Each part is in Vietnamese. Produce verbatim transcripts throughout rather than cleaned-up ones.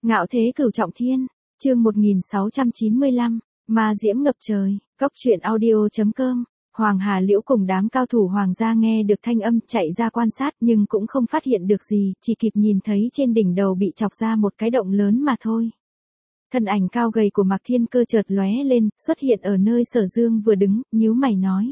Ngạo thế cửu trọng thiên, chương một nghìn sáu trăm chín mươi lăm, ma diễm ngập trời, cốc truyện audio.com. Hoàng Hà Liễu cùng đám cao thủ hoàng gia nghe được thanh âm chạy ra quan sát nhưng cũng không phát hiện được gì, chỉ kịp nhìn thấy trên đỉnh đầu bị chọc ra một cái động lớn mà thôi. Thân ảnh cao gầy của Mạc Thiên Cơ chợt lóe lên, xuất hiện ở nơi Sở Dương vừa đứng, nhíu mày nói.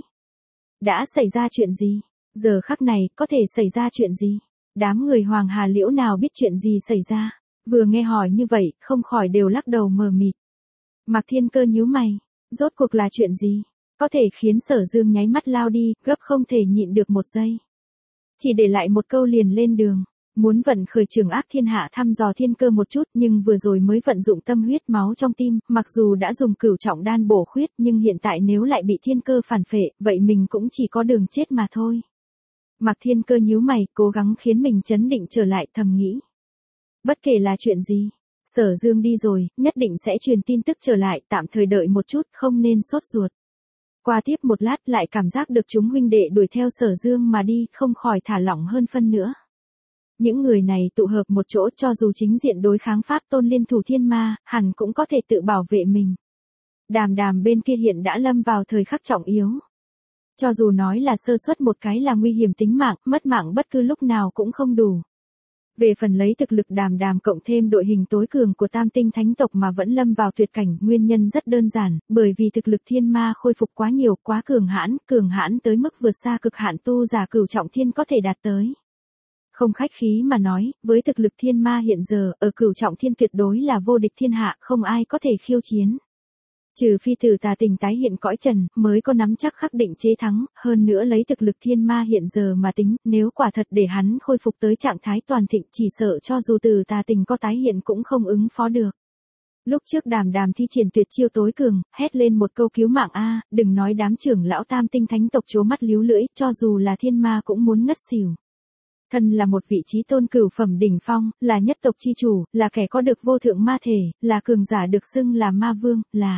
Đã xảy ra chuyện gì? Giờ khắc này, có thể xảy ra chuyện gì? Đám người Hoàng Hà Liễu nào biết chuyện gì xảy ra? Vừa nghe hỏi như vậy, không khỏi đều lắc đầu mờ mịt. Mạc Thiên Cơ nhíu mày, rốt cuộc là chuyện gì? Có thể khiến Sở Dương nháy mắt lao đi, gấp không thể nhịn được một giây. Chỉ để lại một câu liền lên đường, muốn vận khởi trường ác thiên hạ thăm dò Thiên Cơ một chút, nhưng vừa rồi mới vận dụng tâm huyết máu trong tim, mặc dù đã dùng cửu trọng đan bổ khuyết, nhưng hiện tại nếu lại bị Thiên Cơ phản phệ, vậy mình cũng chỉ có đường chết mà thôi. Mạc Thiên Cơ nhíu mày, cố gắng khiến mình trấn định trở lại, thầm nghĩ. Bất kể là chuyện gì, Sở Dương đi rồi, nhất định sẽ truyền tin tức trở lại, tạm thời đợi một chút, không nên sốt ruột. Qua tiếp một lát lại cảm giác được chúng huynh đệ đuổi theo Sở Dương mà đi, không khỏi thả lỏng hơn phân nữa. Những người này tụ hợp một chỗ, cho dù chính diện đối kháng pháp tôn liên thủ thiên ma, hẳn cũng có thể tự bảo vệ mình. Đàm Đàm bên kia hiện đã lâm vào thời khắc trọng yếu. Cho dù nói là sơ suất một cái là nguy hiểm tính mạng, mất mạng bất cứ lúc nào cũng không đủ. Về phần lấy thực lực Đàm Đàm cộng thêm đội hình tối cường của Tam Tinh Thánh tộc mà vẫn lâm vào tuyệt cảnh, nguyên nhân rất đơn giản, bởi vì thực lực thiên ma khôi phục quá nhiều, quá cường hãn, cường hãn tới mức vượt xa cực hạn tu giả cửu trọng thiên có thể đạt tới. Không khách khí mà nói, với thực lực thiên ma hiện giờ, ở cửu trọng thiên tuyệt đối là vô địch thiên hạ, không ai có thể khiêu chiến. Trừ phi Tử Tà Tình tái hiện cõi trần, mới có nắm chắc khắc định chế thắng, hơn nữa lấy thực lực thiên ma hiện giờ mà tính, nếu quả thật để hắn khôi phục tới trạng thái toàn thịnh, chỉ sợ cho dù Tử Tà Tình có tái hiện cũng không ứng phó được. Lúc trước Đàm Đàm thi triển tuyệt chiêu tối cường, hét lên một câu cứu mạng a, đừng nói đám trưởng lão Tam Tinh Thánh tộc trố mắt líu lưỡi, cho dù là thiên ma cũng muốn ngất xỉu. Thân là một vị trí tôn cửu phẩm đỉnh phong, là nhất tộc chi chủ, là kẻ có được vô thượng ma thể, là cường giả được xưng là ma vương, là...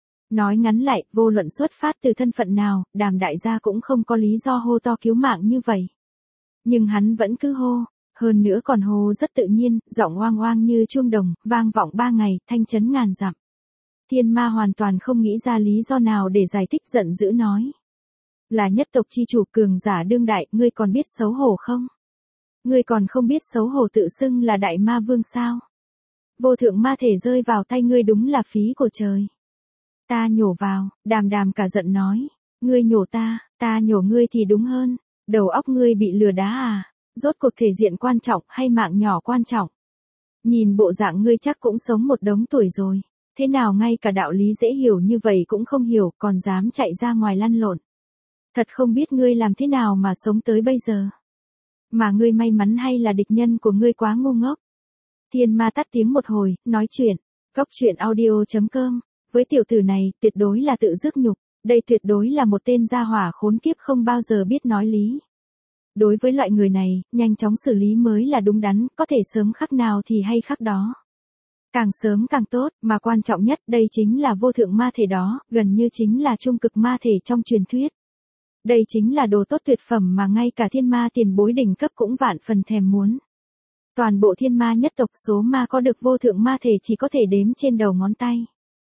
Nói ngắn lại, vô luận xuất phát từ thân phận nào, Đàm đại gia cũng không có lý do hô to cứu mạng như vậy. Nhưng hắn vẫn cứ hô, hơn nữa còn hô rất tự nhiên, giọng oang oang như chuông đồng, vang vọng ba ngày, thanh chấn ngàn dặm. Thiên ma hoàn toàn không nghĩ ra lý do nào để giải thích, giận dữ nói. Là nhất tộc chi chủ cường giả đương đại, ngươi còn biết xấu hổ không? Ngươi còn không biết xấu hổ tự xưng là đại ma vương sao? Vô thượng ma thể rơi vào tay ngươi đúng là phí của trời. Ta nhổ vào, Đàm Đàm cả giận nói. Ngươi nhổ ta, ta nhổ ngươi thì đúng hơn. Đầu óc ngươi bị lừa đá à? Rốt cuộc thể diện quan trọng hay mạng nhỏ quan trọng? Nhìn bộ dạng ngươi chắc cũng sống một đống tuổi rồi. Thế nào ngay cả đạo lý dễ hiểu như vậy cũng không hiểu, còn dám chạy ra ngoài lăn lộn. Thật không biết ngươi làm thế nào mà sống tới bây giờ. Mà ngươi may mắn hay là địch nhân của ngươi quá ngu ngốc? Thiên ma tắt tiếng một hồi, nói chuyện. Cốc truyện audio.com. Với tiểu tử này, tuyệt đối là tự rước nhục, đây tuyệt đối là một tên gia hỏa khốn kiếp không bao giờ biết nói lý. Đối với loại người này, nhanh chóng xử lý mới là đúng đắn, có thể sớm khắc nào thì hay khắc đó. Càng sớm càng tốt, mà quan trọng nhất đây chính là vô thượng ma thể đó, gần như chính là trung cực ma thể trong truyền thuyết. Đây chính là đồ tốt tuyệt phẩm mà ngay cả thiên ma tiền bối đỉnh cấp cũng vạn phần thèm muốn. Toàn bộ thiên ma nhất tộc số ma có được vô thượng ma thể chỉ có thể đếm trên đầu ngón tay.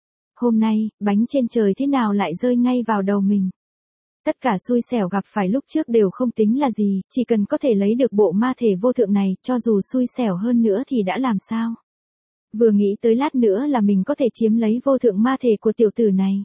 Hôm nay, bánh trên trời thế nào lại rơi ngay vào đầu mình. Tất cả xui xẻo gặp phải lúc trước đều không tính là gì, chỉ cần có thể lấy được bộ ma thể vô thượng này, cho dù xui xẻo hơn nữa thì đã làm sao. Vừa nghĩ tới lát nữa là mình có thể chiếm lấy vô thượng ma thể của tiểu tử này.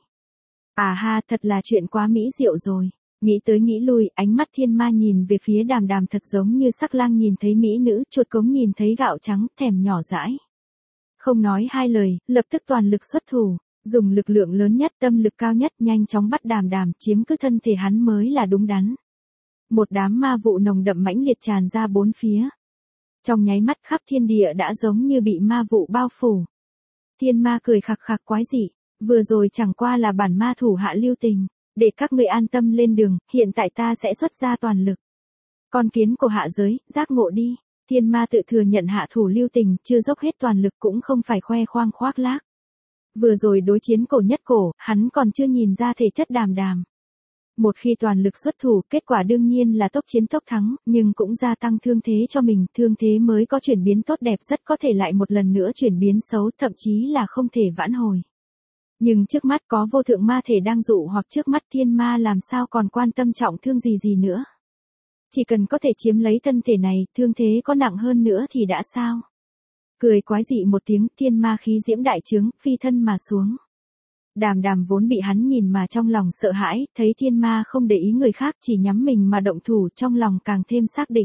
À ha, thật là chuyện quá mỹ diệu rồi. Nghĩ tới nghĩ lui, ánh mắt thiên ma nhìn về phía Đàm Đàm thật giống như sắc lang nhìn thấy mỹ nữ, chuột cống nhìn thấy gạo trắng, thèm nhỏ dãi. Không nói hai lời, lập tức toàn lực xuất thủ. Dùng lực lượng lớn nhất, tâm lực cao nhất, nhanh chóng bắt Đàm Đàm, chiếm cứ thân thể hắn mới là đúng đắn. Một đám ma vụ nồng đậm mãnh liệt tràn ra bốn phía. Trong nháy mắt khắp thiên địa đã giống như bị ma vụ bao phủ. Thiên ma cười khặc khặc quái dị, vừa rồi chẳng qua là bản ma thủ hạ lưu tình, để các ngươi an tâm lên đường, hiện tại ta sẽ xuất ra toàn lực. Con kiến của hạ giới, giác ngộ đi. Thiên ma tự thừa nhận hạ thủ lưu tình, chưa dốc hết toàn lực cũng không phải khoe khoang khoác lác. Vừa rồi đối chiến cổ nhất cổ, hắn còn chưa nhìn ra thể chất Đàm Đàm. Một khi toàn lực xuất thủ, kết quả đương nhiên là tốc chiến tốc thắng, nhưng cũng gia tăng thương thế cho mình, thương thế mới có chuyển biến tốt đẹp rất có thể lại một lần nữa chuyển biến xấu, thậm chí là không thể vãn hồi. Nhưng trước mắt có vô thượng ma thể đang dụ hoặc trước mắt thiên ma làm sao còn quan tâm trọng thương gì gì nữa. Chỉ cần có thể chiếm lấy thân thể này, thương thế có nặng hơn nữa thì đã sao. Cười quái dị một tiếng, thiên ma khí diễm đại trướng, phi thân mà xuống. Đàm Đàm vốn bị hắn nhìn mà trong lòng sợ hãi, thấy thiên ma không để ý người khác chỉ nhắm mình mà động thủ, trong lòng càng thêm xác định.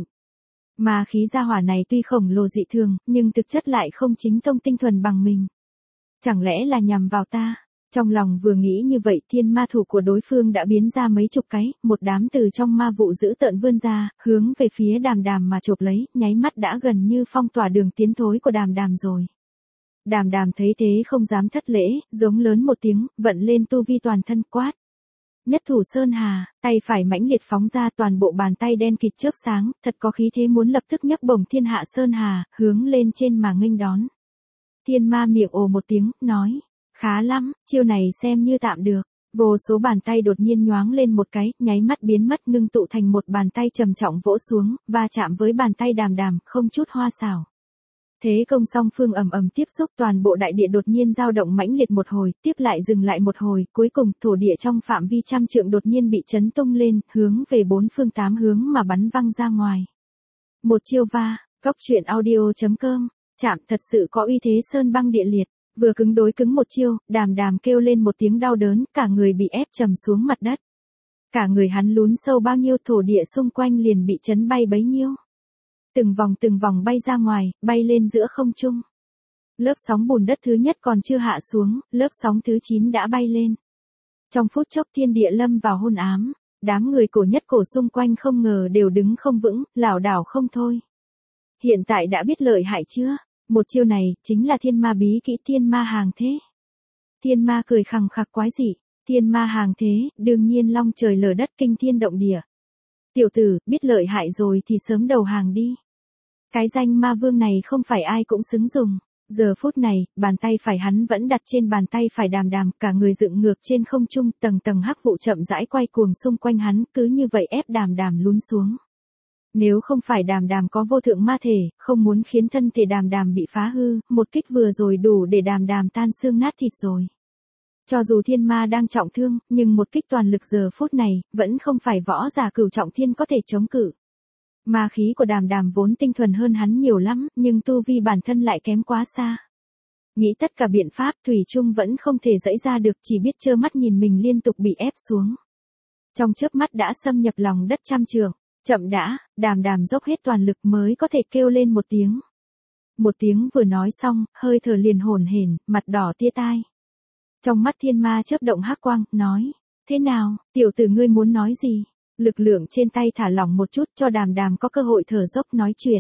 Ma khí gia hỏa này tuy khổng lồ dị thường, nhưng thực chất lại không chính tông tinh thuần bằng mình. Chẳng lẽ là nhằm vào ta? Trong lòng vừa nghĩ như vậy, thiên ma thủ của đối phương đã biến ra mấy chục cái, một đám từ trong ma vụ dữ tợn vươn ra, hướng về phía Đàm Đàm mà chộp lấy, nháy mắt đã gần như phong tỏa đường tiến thối của Đàm Đàm rồi. Đàm Đàm thấy thế không dám thất lễ, giống lớn một tiếng, vận lên tu vi toàn thân quát. Nhất thủ sơn hà, tay phải mãnh liệt phóng ra, toàn bộ bàn tay đen kịt chớp sáng, thật có khí thế muốn lập tức nhấc bổng thiên hạ sơn hà, hướng lên trên mà nghênh đón. Thiên ma miệng ồ một tiếng, nói, khá lắm, chiêu này xem như tạm được. Vô số bàn tay đột nhiên nhoáng lên một cái, nháy mắt biến mất ngưng tụ thành một bàn tay trầm trọng vỗ xuống, va chạm với bàn tay Đàm Đàm, không chút hoa xảo. Thế công song phương ầm ầm tiếp xúc, toàn bộ đại địa đột nhiên dao động mãnh liệt một hồi, tiếp lại dừng lại một hồi, cuối cùng thổ địa trong phạm vi trăm trượng đột nhiên bị chấn tung lên, hướng về bốn phương tám hướng mà bắn văng ra ngoài. Một chiêu va, Cóc truyện audio chấm com, chạm thật sự có uy thế sơn băng địa liệt, vừa cứng đối cứng một chiêu, Đàm Đàm kêu lên một tiếng đau đớn, cả người bị ép trầm xuống mặt đất. Cả người hắn lún sâu bao nhiêu, thổ địa xung quanh liền bị chấn bay bấy nhiêu. Từng vòng từng vòng bay ra ngoài, bay lên giữa không trung. Lớp sóng bùn đất thứ nhất còn chưa hạ xuống, lớp sóng thứ chín đã bay lên. Trong phút chốc thiên địa lâm vào hôn ám, đám người cổ nhất cổ xung quanh không ngờ đều đứng không vững, lảo đảo không thôi. Hiện tại đã biết lợi hại chưa? Một chiêu này, chính là thiên ma bí kỹ thiên ma hàng thế. Thiên ma cười khằng khặc quái dị, thiên ma hàng thế, đương nhiên long trời lở đất kinh thiên động địa. Tiểu tử, biết lợi hại rồi thì sớm đầu hàng đi. Cái danh ma vương này không phải ai cũng xứng dùng. Giờ phút này, bàn tay phải hắn vẫn đặt trên bàn tay phải Đàm Đàm, cả người dựng ngược trên không trung, tầng tầng hắc vụ chậm rãi quay cuồng xung quanh hắn, cứ như vậy ép Đàm Đàm lún xuống. Nếu không phải Đàm Đàm có vô thượng ma thể, không muốn khiến thân thể Đàm Đàm bị phá hư, một kích vừa rồi đủ để Đàm Đàm tan xương nát thịt rồi. Cho dù thiên ma đang trọng thương, nhưng một kích toàn lực giờ phút này, vẫn không phải võ giả cửu trọng thiên có thể chống cự. Ma khí của Đàm Đàm vốn tinh thuần hơn hắn nhiều lắm, nhưng tu vi bản thân lại kém quá xa. Nghĩ tất cả biện pháp, thủy chung vẫn không thể dẫy ra được, chỉ biết trơ mắt nhìn mình liên tục bị ép xuống. Trong chớp mắt đã xâm nhập lòng đất trăm trượng, chậm đã, Đàm Đàm dốc hết toàn lực mới có thể kêu lên một tiếng. Một tiếng vừa nói xong, hơi thở liền hổn hển, mặt đỏ tia tai. Trong mắt thiên ma chớp động hắc quang, nói, thế nào, tiểu tử ngươi muốn nói gì? Lực lượng trên tay thả lỏng một chút cho Đàm Đàm có cơ hội thở dốc nói chuyện.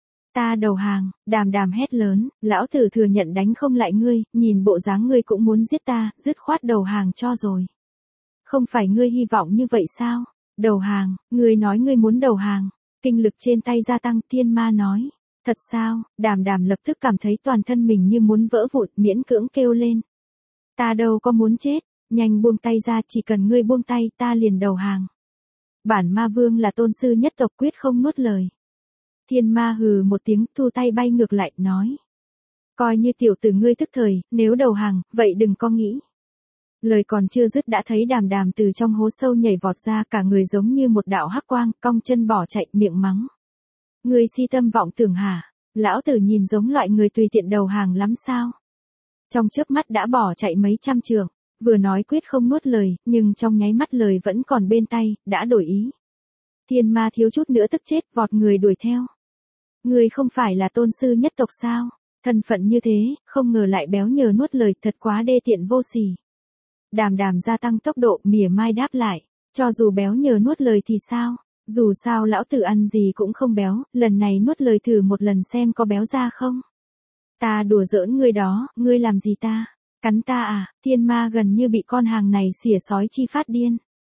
Ta đầu hàng, Đàm Đàm hét lớn, lão tử thừa nhận đánh không lại ngươi, nhìn bộ dáng ngươi cũng muốn giết ta, dứt khoát đầu hàng cho rồi. Không phải ngươi hy vọng như vậy sao? Đầu hàng, ngươi nói ngươi muốn đầu hàng. Kinh lực trên tay gia tăng, thiên ma nói. Thật sao? Đàm Đàm lập tức cảm thấy toàn thân mình như muốn vỡ vụn, miễn cưỡng kêu lên. Ta đâu có muốn chết, nhanh buông tay ra, chỉ cần ngươi buông tay ta liền đầu hàng. Bản ma vương là tôn sư nhất tộc, quyết không nuốt lời. Thiên ma hừ một tiếng, thu tay bay ngược lại, nói. Coi như tiểu tử ngươi tức thời, nếu đầu hàng, vậy đừng có nghĩ. Lời còn chưa dứt đã thấy Đàm Đàm từ trong hố sâu nhảy vọt ra, cả người giống như một đạo hắc quang, cong chân bỏ chạy, miệng mắng. Ngươi si tâm vọng tưởng hả? Lão tử nhìn giống loại người tùy tiện đầu hàng lắm sao? Trong chớp mắt đã bỏ chạy mấy trăm trượng, vừa nói quyết không nuốt lời, nhưng trong nháy mắt lời vẫn còn bên tay, đã đổi ý. Thiên ma thiếu chút nữa tức chết, vọt người đuổi theo. Ngươi không phải là tôn sư nhất tộc sao? Thân phận như thế, không ngờ lại béo nhờ nuốt lời, thật quá đê tiện vô sỉ. Đàm Đàm gia tăng tốc độ, mỉa mai đáp lại, cho dù béo nhờ nuốt lời thì sao? Dù sao lão tử ăn gì cũng không béo, lần này nuốt lời thử một lần xem có béo ra không? Ta đùa giỡn ngươi đó, ngươi làm gì ta? Cắn ta à? Thiên ma gần như bị con hàng này xỉa sói chi phát điên.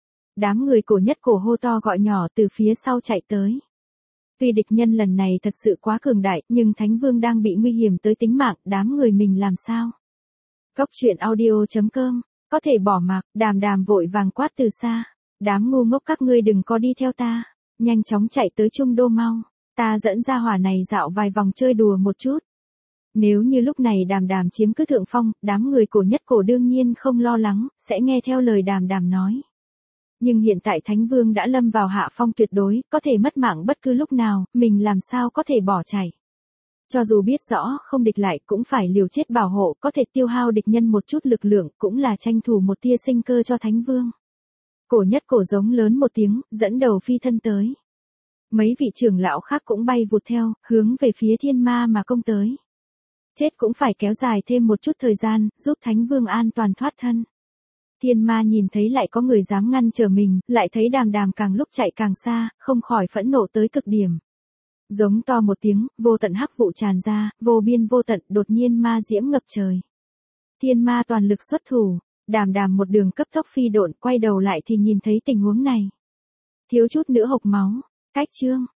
Đám người cổ nhất cổ hô to gọi nhỏ từ phía sau chạy tới. Tuy địch nhân lần này thật sự quá cường đại, nhưng Thánh Vương đang bị nguy hiểm tới tính mạng, đám người mình làm sao? Cóc truyện audio chấm com, có thể bỏ mặc, Đàm Đàm vội vàng quát từ xa. Đám ngu ngốc các ngươi đừng có đi theo ta, nhanh chóng chạy tới Trung Đô mau, ta dẫn ra hỏa này dạo vài vòng chơi đùa một chút. Nếu như lúc này Đàm Đàm chiếm cứ thượng phong, đám người Cổ Nhất Cổ đương nhiên không lo lắng, sẽ nghe theo lời Đàm Đàm nói. Nhưng hiện tại Thánh Vương đã lâm vào hạ phong tuyệt đối, có thể mất mạng bất cứ lúc nào, mình làm sao có thể bỏ chạy. Cho dù biết rõ không địch lại cũng phải liều chết bảo hộ, có thể tiêu hao địch nhân một chút lực lượng, cũng là tranh thủ một tia sinh cơ cho Thánh Vương. Cổ Nhất Cổ giống lớn một tiếng, dẫn đầu phi thân tới. Mấy vị trưởng lão khác cũng bay vụt theo, hướng về phía thiên ma mà công tới. Chết cũng phải kéo dài thêm một chút thời gian, giúp Thánh Vương an toàn thoát thân. Thiên ma nhìn thấy lại có người dám ngăn trở mình, lại thấy Đàm Đàm càng lúc chạy càng xa, không khỏi phẫn nộ tới cực điểm. Giống to một tiếng, vô tận hắc vụ tràn ra, vô biên vô tận, đột nhiên ma diễm ngập trời. Thiên ma toàn lực xuất thủ, Đàm Đàm một đường cấp tốc phi độn, quay đầu lại thì nhìn thấy tình huống này. Thiếu chút nữa hộc máu, cách chương.